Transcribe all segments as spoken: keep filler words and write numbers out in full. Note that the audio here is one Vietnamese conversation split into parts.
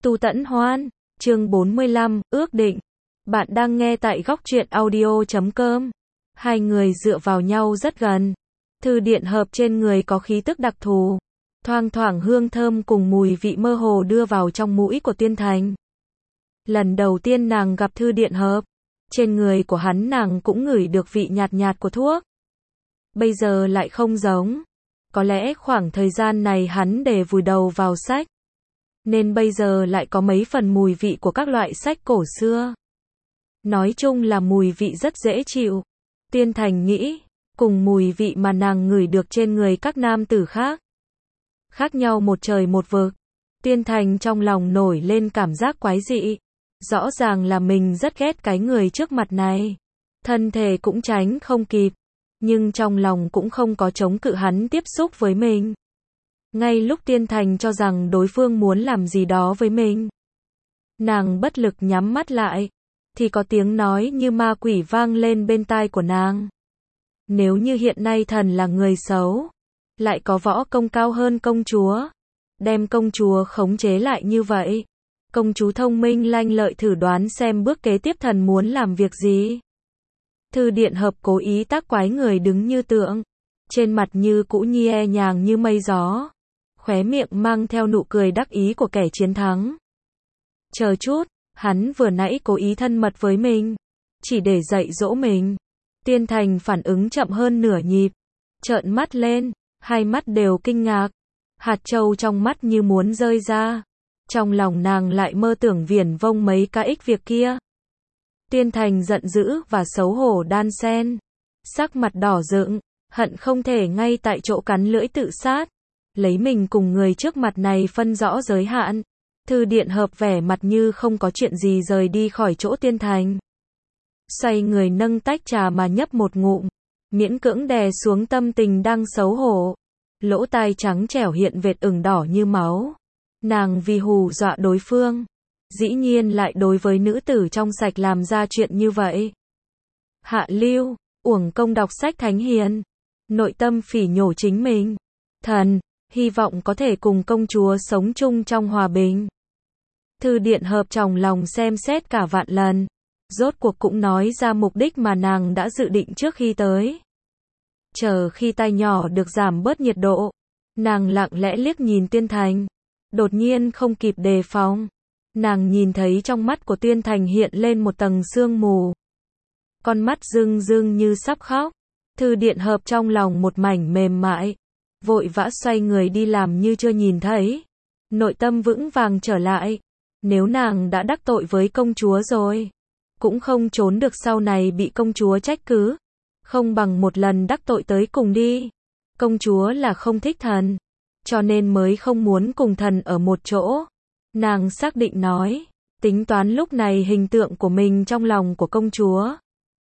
Tu Tẫn Hoan, chương bốn mươi lăm, ước định. Bạn đang nghe tại góc truyện audio chấm com. Hai người dựa vào nhau rất gần. Thư điện hợp trên người có khí tức đặc thù. Thoang thoảng hương thơm cùng mùi vị mơ hồ đưa vào trong mũi của Tuyên Thành. Lần đầu tiên nàng gặp Thư điện hợp, trên người của hắn nàng cũng ngửi được vị nhạt nhạt của thuốc. Bây giờ lại không giống. Có lẽ khoảng thời gian này hắn để vùi đầu vào sách, nên bây giờ lại có mấy phần mùi vị của các loại sách cổ xưa. Nói chung là mùi vị rất dễ chịu. Tiên Thành nghĩ, cùng mùi vị mà nàng ngửi được trên người các nam tử khác. Khác nhau một trời một vực. Tiên Thành trong lòng nổi lên cảm giác quái dị. Rõ ràng là mình rất ghét cái người trước mặt này. Thân thể cũng tránh không kịp. Nhưng trong lòng cũng không có chống cự hắn tiếp xúc với mình. Ngay lúc Tiên Thành cho rằng đối phương muốn làm gì đó với mình, nàng bất lực nhắm mắt lại, thì có tiếng nói như ma quỷ vang lên bên tai của nàng. Nếu như hiện nay thần là người xấu, lại có võ công cao hơn công chúa, đem công chúa khống chế lại như vậy, công chúa thông minh lanh lợi thử đoán xem bước kế tiếp thần muốn làm việc gì. Thư điện hợp cố ý tác quái người đứng như tượng, trên mặt như cũ nhẹ nhàng như mây gió, khóe miệng mang theo nụ cười đắc ý của kẻ chiến thắng. Chờ chút, hắn vừa nãy cố ý thân mật với mình, chỉ để dạy dỗ mình. Tiên Thành phản ứng chậm hơn nửa nhịp, trợn mắt lên, hai mắt đều kinh ngạc, hạt châu trong mắt như muốn rơi ra. Trong lòng nàng lại mơ tưởng viển vông mấy cái ích việc kia. Tiên Thành giận dữ và xấu hổ đan xen, sắc mặt đỏ rực, hận không thể ngay tại chỗ cắn lưỡi tự sát, lấy mình cùng người trước mặt này phân rõ giới hạn. Thư điện hợp vẻ mặt như không có chuyện gì rời đi khỏi chỗ Tiên Thành. Xoay người nâng tách trà mà nhấp một ngụm, miễn cưỡng đè xuống tâm tình đang xấu hổ. Lỗ tai trắng trẻo hiện vệt ửng đỏ như máu. Nàng vì hù dọa đối phương, dĩ nhiên lại đối với nữ tử trong sạch làm ra chuyện như vậy. Hạ lưu, uổng công đọc sách thánh hiền, nội tâm phỉ nhổ chính mình. Thần, hy vọng có thể cùng công chúa sống chung trong hòa bình. Thư điện hợp trong lòng xem xét cả vạn lần, rốt cuộc cũng nói ra mục đích mà nàng đã dự định trước khi tới. Chờ khi tay nhỏ được giảm bớt nhiệt độ, nàng lặng lẽ liếc nhìn Tiên Thành, đột nhiên không kịp đề phòng. Nàng nhìn thấy trong mắt của Tiên Thành hiện lên một tầng sương mù. Con mắt rưng rưng như sắp khóc. Thư điện hợp trong lòng một mảnh mềm mại, vội vã xoay người đi làm như chưa nhìn thấy. Nội tâm vững vàng trở lại. Nếu nàng đã đắc tội với công chúa rồi, cũng không trốn được sau này bị công chúa trách cứ. Không bằng một lần đắc tội tới cùng đi. Công chúa là không thích thần, cho nên mới không muốn cùng thần ở một chỗ. Nàng xác định nói, tính toán lúc này hình tượng của mình trong lòng của công chúa.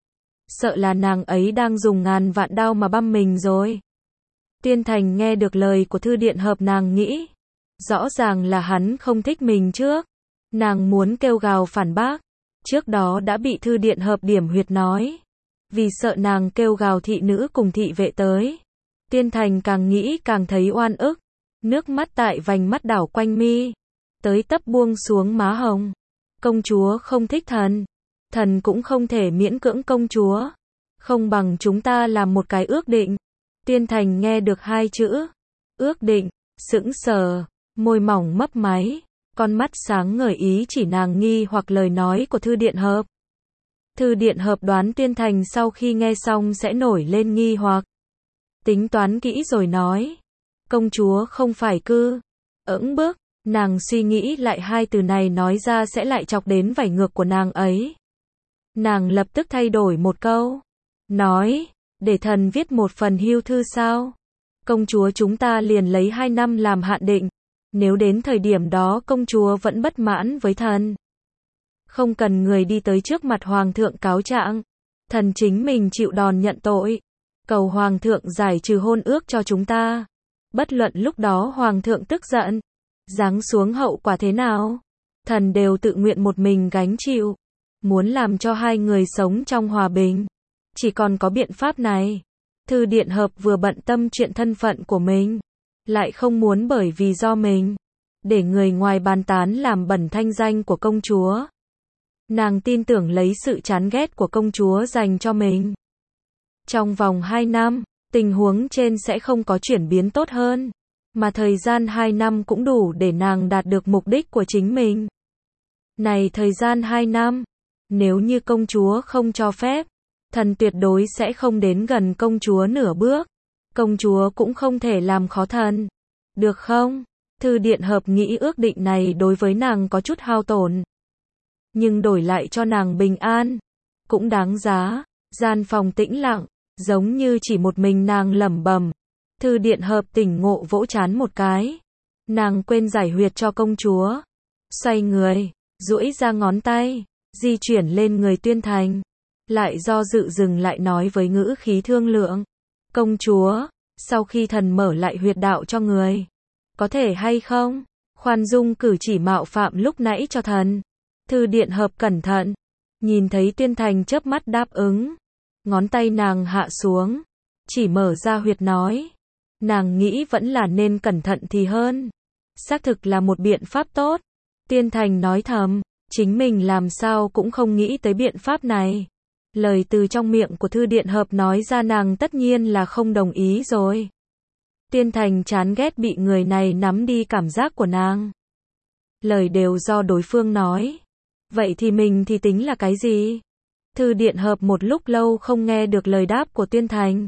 Sợ là nàng ấy đang dùng ngàn vạn đao mà băm mình rồi. Tiên Thành nghe được lời của Thư điện hợp nàng nghĩ, rõ ràng là hắn không thích mình trước. Nàng muốn kêu gào phản bác, trước đó đã bị Thư điện hợp điểm huyệt nói. Vì sợ nàng kêu gào thị nữ cùng thị vệ tới. Tiên Thành càng nghĩ càng thấy oan ức, nước mắt tại vành mắt đảo quanh mi, tới tấp buông xuống má hồng. Công chúa không thích thần, thần cũng không thể miễn cưỡng công chúa. Không bằng chúng ta làm một cái ước định. Tiên Thành nghe được hai chữ ước định, sững sờ, môi mỏng mấp máy, con mắt sáng ngời ý chỉ nàng nghi hoặc lời nói của Thư điện hợp. Thư điện hợp đoán Tiên Thành sau khi nghe xong sẽ nổi lên nghi hoặc, tính toán kỹ rồi nói, công chúa không phải cư ững bức. Nàng suy nghĩ lại hai từ này nói ra sẽ lại chọc đến vảy ngược của nàng ấy. Nàng lập tức thay đổi một câu, nói, để thần viết một phần hưu thư sao? Công chúa chúng ta liền lấy hai năm làm hạn định. Nếu đến thời điểm đó công chúa vẫn bất mãn với thần, không cần người đi tới trước mặt hoàng thượng cáo trạng, thần chính mình chịu đòn nhận tội, cầu hoàng thượng giải trừ hôn ước cho chúng ta. Bất luận lúc đó hoàng thượng tức giận, giáng xuống hậu quả thế nào, thần đều tự nguyện một mình gánh chịu. Muốn làm cho hai người sống trong hòa bình, chỉ còn có biện pháp này. Thư điện hợp vừa bận tâm chuyện thân phận của mình, lại không muốn bởi vì do mình để người ngoài bàn tán làm bẩn thanh danh của công chúa. Nàng tin tưởng lấy sự chán ghét của công chúa dành cho mình. Trong vòng hai năm, tình huống trên sẽ không có chuyển biến tốt hơn, mà thời gian hai năm cũng đủ để nàng đạt được mục đích của chính mình. Này thời gian hai năm, nếu như công chúa không cho phép, thần tuyệt đối sẽ không đến gần công chúa nửa bước. Công chúa cũng không thể làm khó thần. Được không? Thư Điện Hợp nghĩ ước định này đối với nàng có chút hao tổn, nhưng đổi lại cho nàng bình an, cũng đáng giá. Gian phòng tĩnh lặng, giống như chỉ một mình nàng lẩm bẩm. Thư Điện Hợp tỉnh ngộ vỗ trán một cái. Nàng quên giải huyệt cho công chúa. Xoay người, duỗi ra ngón tay, di chuyển lên người Tuyên Thành. Lại do dự dừng lại nói với ngữ khí thương lượng. Công chúa, sau khi thần mở lại huyệt đạo cho người, có thể hay không? Khoan dung cử chỉ mạo phạm lúc nãy cho thần. Thư Điện Hợp cẩn thận, nhìn thấy Tuyên Thành chớp mắt đáp ứng. Ngón tay nàng hạ xuống, chỉ mở ra huyệt nói. Nàng nghĩ vẫn là nên cẩn thận thì hơn. Xác thực là một biện pháp tốt. Tuyên Thành nói thầm, chính mình làm sao cũng không nghĩ tới biện pháp này. Lời từ trong miệng của Thư Điện Hợp nói ra nàng tất nhiên là không đồng ý rồi. Tuyên Thành chán ghét bị người này nắm đi cảm giác của nàng. Lời đều do đối phương nói. Vậy thì mình thì tính là cái gì? Thư Điện Hợp một lúc lâu không nghe được lời đáp của Tuyên Thành.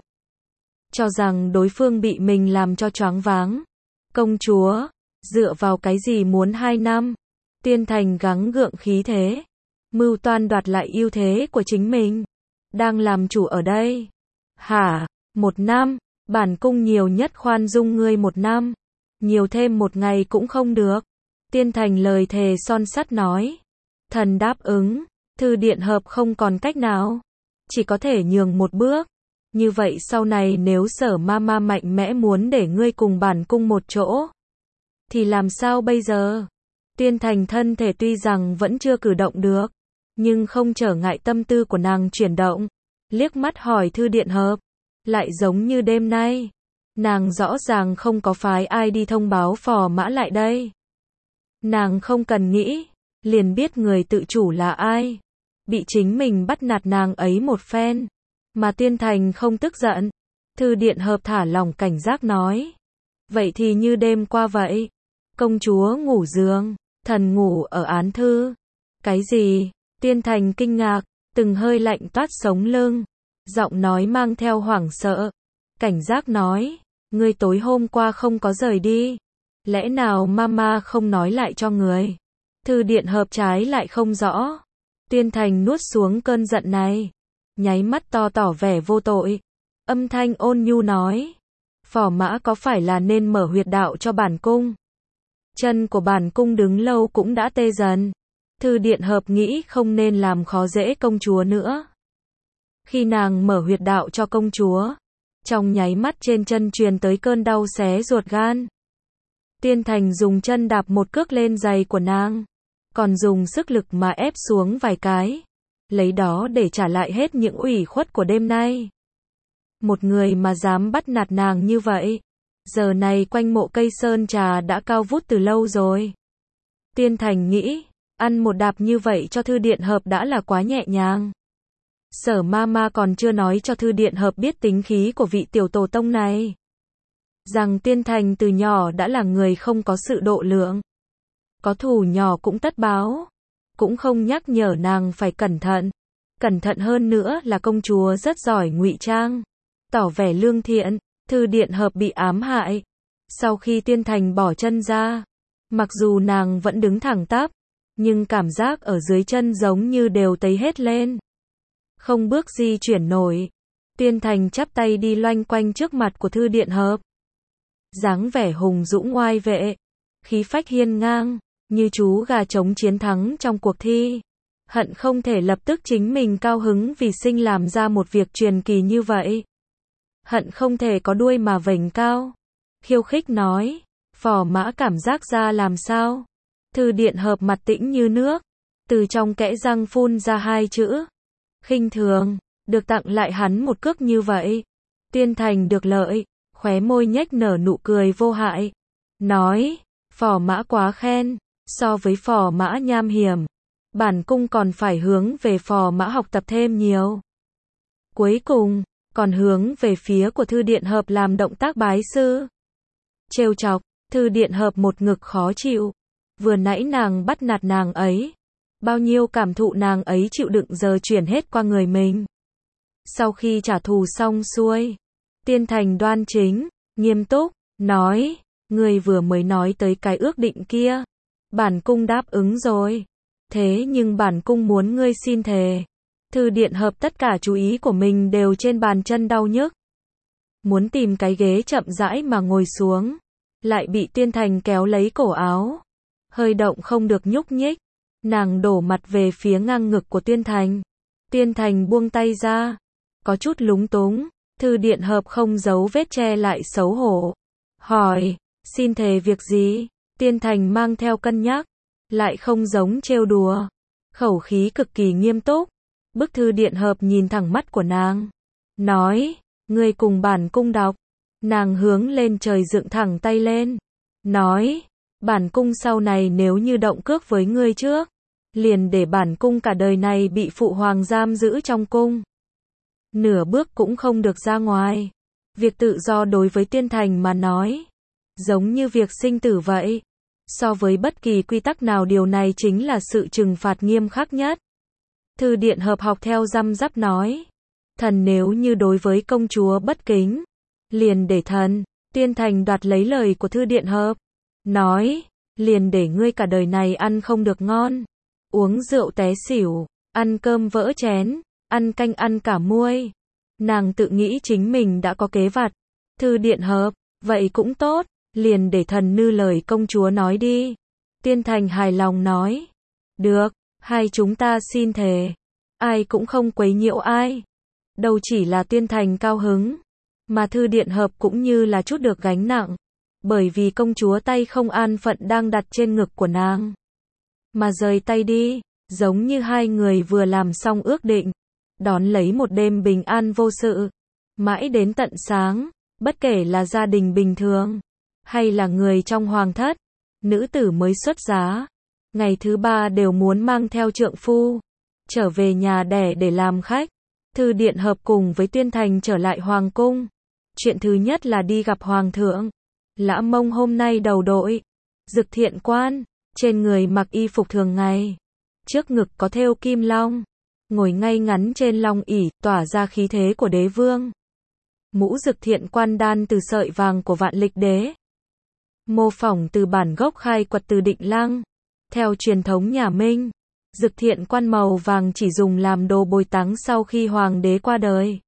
Cho rằng đối phương bị mình làm cho choáng váng. Công chúa, dựa vào cái gì muốn hai năm? Tuyên Thành gắng gượng khí thế. Mưu toan đoạt lại ưu thế của chính mình. Đang làm chủ ở đây. Hả? Một năm? Bản cung nhiều nhất khoan dung ngươi một năm. Nhiều thêm một ngày cũng không được. Tuyên Thành lời thề son sắt nói. Thần đáp ứng. Thư Điện Hợp không còn cách nào. Chỉ có thể nhường một bước. Như vậy sau này nếu Sở ma ma mạnh mẽ muốn để ngươi cùng bản cung một chỗ, thì làm sao bây giờ? Tuyên Thành thân thể tuy rằng vẫn chưa cử động được, nhưng không trở ngại tâm tư của nàng chuyển động. Liếc mắt hỏi Thư Điện Hợp. Lại giống như đêm nay. Nàng rõ ràng không có phái ai đi thông báo phò mã lại đây. Nàng không cần nghĩ, liền biết người tự chủ là ai. Bị chính mình bắt nạt nàng ấy một phen. Mà Tuyên Thành không tức giận. Thư Điện Hợp thả lỏng cảnh giác nói. Vậy thì như đêm qua vậy. Công chúa ngủ giường, thần ngủ ở án thư. Cái gì? Tuyên Thành kinh ngạc, từng hơi lạnh toát sống lưng. Giọng nói mang theo hoảng sợ. Cảnh giác nói. Ngươi tối hôm qua không có rời đi. Lẽ nào mama không nói lại cho người? Thư Điện Hợp trái lại không rõ. Tuyên Thành nuốt xuống cơn giận này. Nháy mắt to tỏ vẻ vô tội. Âm thanh ôn nhu nói. Phò mã có phải là nên mở huyệt đạo cho bản cung? Chân của bản cung đứng lâu cũng đã tê dần. Thư Điện Hợp nghĩ không nên làm khó dễ công chúa nữa. Khi nàng mở huyệt đạo cho công chúa, trong nháy mắt trên chân truyền tới cơn đau xé ruột gan. Tuyên Thành dùng chân đạp một cước lên giày của nàng, còn dùng sức lực mà ép xuống vài cái, lấy đó để trả lại hết những ủy khuất của đêm nay. Một người mà dám bắt nạt nàng như vậy, giờ này quanh mộ cây sơn trà đã cao vút từ lâu rồi. Tuyên Thành nghĩ, ăn một đạp như vậy cho Thư Điện Hợp đã là quá nhẹ nhàng. Sở ma ma còn chưa nói cho Thư Điện Hợp biết tính khí của vị tiểu tổ tông này. Rằng Tuyên Thành từ nhỏ đã là người không có sự độ lượng. Có thù nhỏ cũng tất báo. Cũng không nhắc nhở nàng phải cẩn thận. Cẩn thận hơn nữa là công chúa rất giỏi ngụy trang. Tỏ vẻ lương thiện. Thư Điện Hợp bị ám hại. Sau khi Tuyên Thành bỏ chân ra, mặc dù nàng vẫn đứng thẳng tắp, nhưng cảm giác ở dưới chân giống như đều tấy hết lên. Không bước di chuyển nổi. Tuyên Thành chắp tay đi loanh quanh trước mặt của Thư Điện Hợp. Dáng vẻ hùng dũng oai vệ, khí phách hiên ngang, như chú gà trống chiến thắng trong cuộc thi. Hận không thể lập tức chính mình cao hứng vì sinh làm ra một việc truyền kỳ như vậy. Hận không thể có đuôi mà vểnh cao. Khiêu khích nói, phò mã cảm giác ra làm sao? Thư Điện Hợp mặt tĩnh như nước, từ trong kẽ răng phun ra hai chữ. Khinh thường, được tặng lại hắn một cước như vậy. Tuyên Thành được lợi, khóe môi nhếch nở nụ cười vô hại. Nói, Phò mã quá khen, so với phò mã nham hiểm, bản cung còn phải hướng về phò mã học tập thêm nhiều. Cuối cùng, còn hướng về phía của Thư Điện Hợp làm động tác bái sư. Trêu chọc, Thư Điện Hợp một ngực khó chịu. Vừa nãy nàng bắt nạt nàng ấy. Bao nhiêu cảm thụ nàng ấy chịu đựng giờ chuyển hết qua người mình. Sau khi trả thù xong xuôi, Tiên Thành đoan chính, nghiêm túc, nói, ngươi vừa mới nói tới cái ước định kia. Bản cung đáp ứng rồi. Thế nhưng bản cung muốn ngươi xin thề. Thư Điện Hợp tất cả chú ý của mình đều trên bàn chân đau nhức. Muốn tìm cái ghế chậm rãi mà ngồi xuống. Lại bị Tiên Thành kéo lấy cổ áo. Hơi động không được nhúc nhích. Nàng đổ mặt về phía ngang ngực của Tiên Thành. Tiên Thành buông tay ra. Có chút lúng túng. Thư Điện Hợp không giấu vết che lại xấu hổ. Hỏi, xin thề việc gì? Tiên Thành mang theo cân nhắc. Lại không giống trêu đùa. Khẩu khí cực kỳ nghiêm túc. Bức Thư Điện Hợp nhìn thẳng mắt của nàng. Nói, ngươi cùng bản cung đọc. Nàng hướng lên trời dựng thẳng tay lên. Nói, bản cung sau này nếu như động cước với ngươi trước. Liền để bản cung cả đời này bị phụ hoàng giam giữ trong cung. Nửa bước cũng không được ra ngoài. Việc tự do đối với Tiên Thành mà nói. Giống như việc sinh tử vậy. So với bất kỳ quy tắc nào điều này chính là sự trừng phạt nghiêm khắc nhất. Thư Điện Hợp học theo răm rắp nói. Thần nếu như đối với công chúa bất kính. Liền để thần. Tiên Thành đoạt lấy lời của Thư Điện Hợp. Nói. Liền để ngươi cả đời này ăn không được ngon. Uống rượu té xỉu. Ăn cơm vỡ chén. Ăn canh ăn cả muôi. Nàng tự nghĩ chính mình đã có kế vặt. Thư Điện Hợp. Vậy cũng tốt. Liền để thần nư lời công chúa nói đi. Tiên Thành hài lòng nói. Được. Hai chúng ta xin thề. Ai cũng không quấy nhiễu ai. Đâu chỉ là Tiên Thành cao hứng. Mà Thư Điện Hợp cũng như là chút được gánh nặng. Bởi vì công chúa tay không an phận đang đặt trên ngực của nàng. Mà rời tay đi. Giống như hai người vừa làm xong ước định. Đón lấy một đêm bình an vô sự. Mãi đến tận sáng. Bất kể là gia đình bình thường. Hay là người trong hoàng thất. Nữ tử mới xuất giá. Ngày thứ ba đều muốn mang theo trượng phu. Trở về nhà đẻ để làm khách. Thư Điện Hợp cùng với Tiên Thành trở lại hoàng cung. Chuyện thứ nhất là đi gặp hoàng thượng. Lã Mông hôm nay đầu đội. Dực Thiện Quan. Trên người mặc y phục thường ngày. Trước ngực có thêu kim long. Ngồi ngay ngắn trên long ỷ, tỏa ra khí thế của đế vương. Mũ Dực Thiện Quan đan từ sợi vàng của Vạn Lịch Đế. Mô phỏng từ bản gốc khai quật từ Định Lăng. Theo truyền thống nhà Minh, Dực Thiện Quan màu vàng chỉ dùng làm đồ bồi táng sau khi hoàng đế qua đời.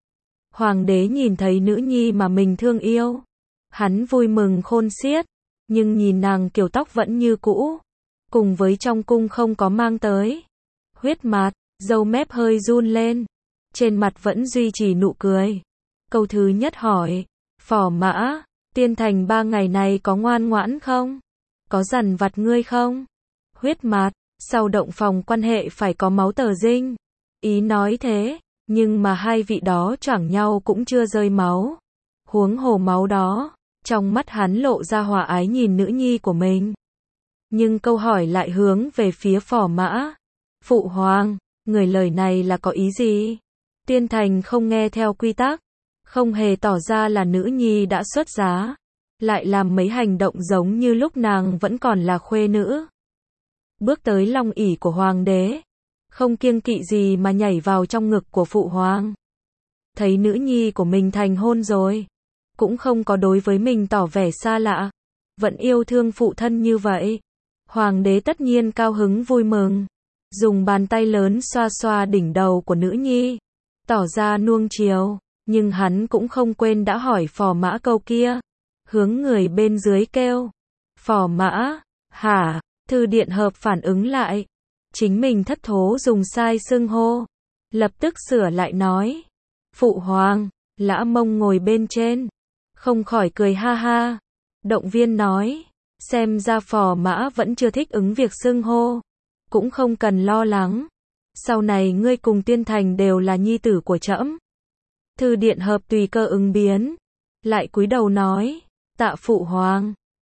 Hoàng đế nhìn thấy nữ nhi mà mình thương yêu. Hắn vui mừng khôn xiết, nhưng nhìn nàng kiểu tóc vẫn như cũ. Cùng với trong cung không có mang tới. Huyết mạt, râu mép hơi run lên. Trên mặt vẫn duy trì nụ cười. Câu thứ nhất hỏi, Phò Mã, Tiên Thành ba ngày này có ngoan ngoãn không? Có dằn vặt ngươi không? Huyết mạt, sau động phòng quan hệ phải có máu tờ dinh. Ý nói thế, nhưng mà hai vị đó choảng nhau cũng chưa rơi máu. Huống hồ máu đó, trong mắt hắn lộ ra hòa ái nhìn nữ nhi của mình. Nhưng câu hỏi lại hướng về phía Phò Mã. Phụ hoàng, người lời này là có ý gì? Tiên Thành không nghe theo quy tắc. Không hề tỏ ra là nữ nhi đã xuất giá. Lại làm mấy hành động giống như lúc nàng vẫn còn là khuê nữ. Bước tới long ỷ của hoàng đế. Không kiêng kỵ gì mà nhảy vào trong ngực của phụ hoàng. Thấy nữ nhi của mình thành hôn rồi. Cũng không có đối với mình tỏ vẻ xa lạ. Vẫn yêu thương phụ thân như vậy. Hoàng đế tất nhiên cao hứng vui mừng. Dùng bàn tay lớn xoa xoa đỉnh đầu của nữ nhi. Tỏ ra nuông chiều. Nhưng hắn cũng không quên đã hỏi Phò Mã câu kia. Hướng người bên dưới kêu. Phò Mã, hả? Thư Điện Hợp phản ứng lại. Chính mình thất thố dùng sai xưng hô. Lập tức sửa lại nói. Phụ hoàng, Lã Mông ngồi bên trên. Không khỏi cười ha ha. Động viên nói. Xem ra Phò Mã vẫn chưa thích ứng việc xưng hô. Cũng không cần lo lắng. Sau này ngươi cùng Tiên Thành đều là nhi tử của trẫm. Thư Điện Hợp tùy cơ ứng biến. Lại cúi đầu nói. Tạ phụ hoàng.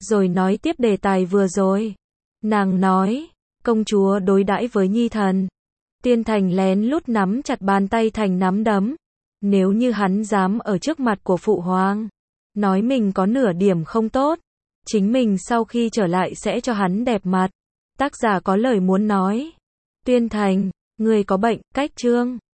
rồi nói tiếp đề tài vừa rồi. Nàng nói, công chúa đối đãi với nhi thần. Tiên Thành lén lút nắm chặt bàn tay thành nắm đấm. Nếu như hắn dám ở trước mặt của phụ hoàng, nói mình có nửa điểm không tốt, chính mình sau khi trở lại sẽ cho hắn đẹp mặt. Tác giả có lời muốn nói. Tuyên Thành, người có bệnh, cách chương.